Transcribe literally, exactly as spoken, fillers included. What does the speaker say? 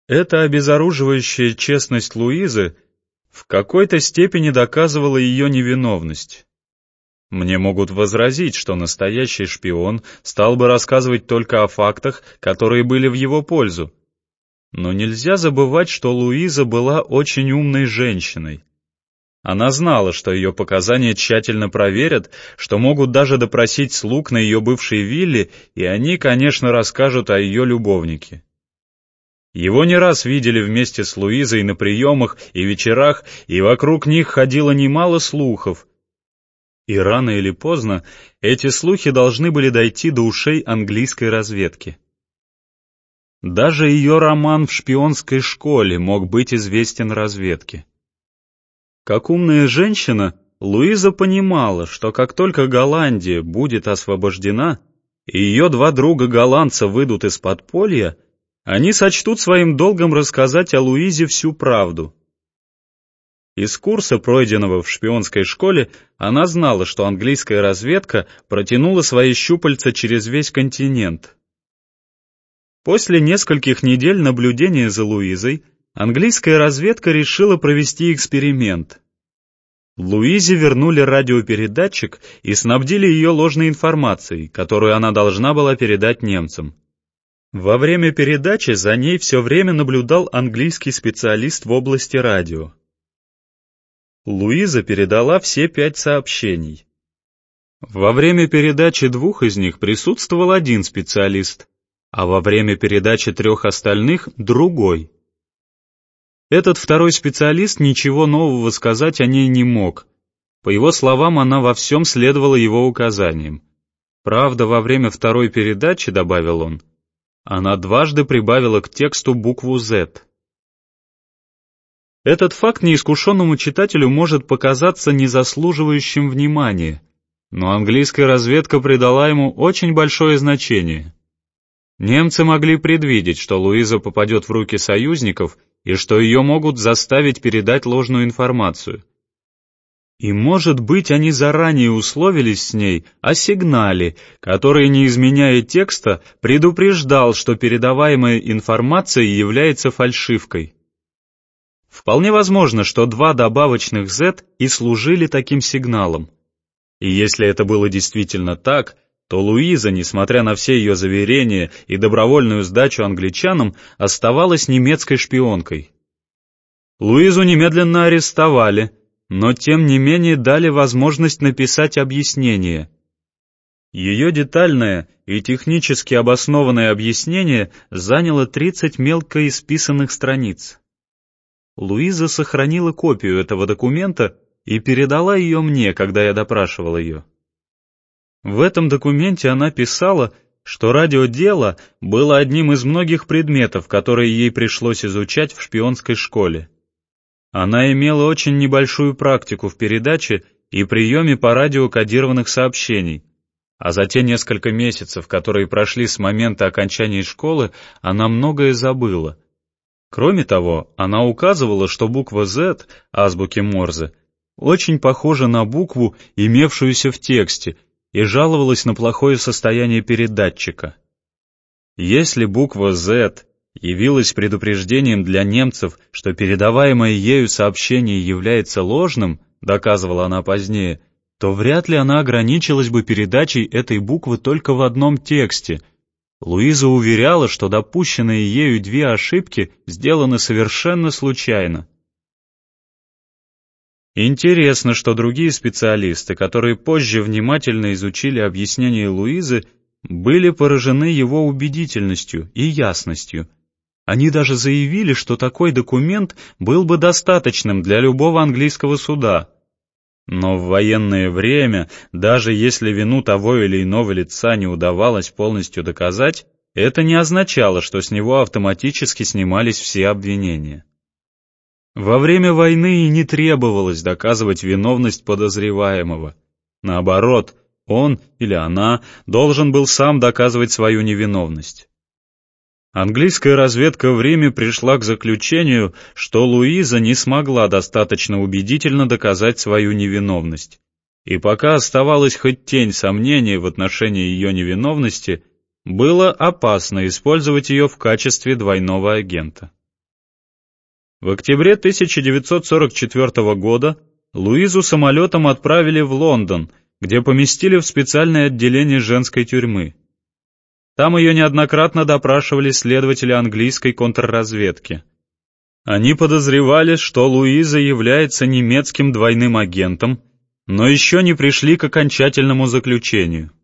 Эта обезоруживающая честность Луизы в какой-то степени доказывала ее невиновность. Мне могут возразить, что настоящий шпион стал бы рассказывать только о фактах, которые были в его пользу. Но нельзя забывать, что Луиза была очень умной женщиной. Она знала, что ее показания тщательно проверят, что могут даже допросить слуг на ее бывшей вилле, и они, конечно, расскажут о ее любовнике. Его не раз видели вместе с Луизой на приемах и вечерах, и вокруг них ходило немало слухов. И рано или поздно эти слухи должны были дойти до ушей английской разведки. Даже ее роман в шпионской школе мог быть известен разведке. Как умная женщина, Луиза понимала, что как только Голландия будет освобождена, и ее два друга-голландца выйдут из подполья, они сочтут своим долгом рассказать о Луизе всю правду. Из курса, пройденного в шпионской школе, она знала, что английская разведка протянула свои щупальца через весь континент. После нескольких недель наблюдения за Луизой, английская разведка решила провести эксперимент. Луизе вернули радиопередатчик и снабдили ее ложной информацией, которую она должна была передать немцам. Во время передачи за ней все время наблюдал английский специалист в области радио. Луиза передала все пять сообщений. Во время передачи двух из них присутствовал один специалист, а во время передачи трех остальных — другой. Этот второй специалист ничего нового сказать о ней не мог. По его словам, она во всем следовала его указаниям. Правда, во время второй передачи, добавил он, она дважды прибавила к тексту букву «Z». Этот факт неискушенному читателю может показаться незаслуживающим внимания, но английская разведка придала ему очень большое значение. Немцы могли предвидеть, что Луиза попадет в руки союзников и что ее могут заставить передать ложную информацию. И, может быть, они заранее условились с ней о сигнале, который, не изменяя текста, предупреждал, что передаваемая информация является фальшивкой. Вполне возможно, что два добавочных Z и служили таким сигналом. И если это было действительно так, то Луиза, несмотря на все ее заверения и добровольную сдачу англичанам, оставалась немецкой шпионкой. Луизу немедленно арестовали, но тем не менее дали возможность написать объяснение. Ее детальное и технически обоснованное объяснение заняло тридцать мелко исписанных страниц. Луиза сохранила копию этого документа и передала ее мне, когда я допрашивал ее. В этом документе она писала, что радиодело было одним из многих предметов, которые ей пришлось изучать в шпионской школе. Она имела очень небольшую практику в передаче и приеме по радио кодированных сообщений, а за те несколько месяцев, которые прошли с момента окончания школы, она многое забыла. Кроме того, она указывала, что буква Z азбуки Морзе очень похожа на букву, имевшуюся в тексте, и жаловалась на плохое состояние передатчика. Если буква Z явилась предупреждением для немцев, что передаваемое ею сообщение является ложным, доказывала она позднее, то вряд ли она ограничилась бы передачей этой буквы только в одном тексте. Луиза уверяла, что допущенные ею две ошибки сделаны совершенно случайно. Интересно, что другие специалисты, которые позже внимательно изучили объяснение Луизы, были поражены его убедительностью и ясностью. Они даже заявили, что такой документ был бы достаточным для любого английского суда. Но в военное время, даже если вину того или иного лица не удавалось полностью доказать, это не означало, что с него автоматически снимались все обвинения. Во время войны и не требовалось доказывать виновность подозреваемого. Наоборот, он или она должен был сам доказывать свою невиновность. Английская разведка в Риме пришла к заключению, что Луиза не смогла достаточно убедительно доказать свою невиновность. И пока оставалась хоть тень сомнения в отношении ее невиновности, было опасно использовать ее в качестве двойного агента. В октябре тысяча девятьсот сорок четвёртого года Луизу самолетом отправили в Лондон, где поместили в специальное отделение женской тюрьмы. Там ее неоднократно допрашивали следователи английской контрразведки. Они подозревали, что Луиза является немецким двойным агентом, но еще не пришли к окончательному заключению.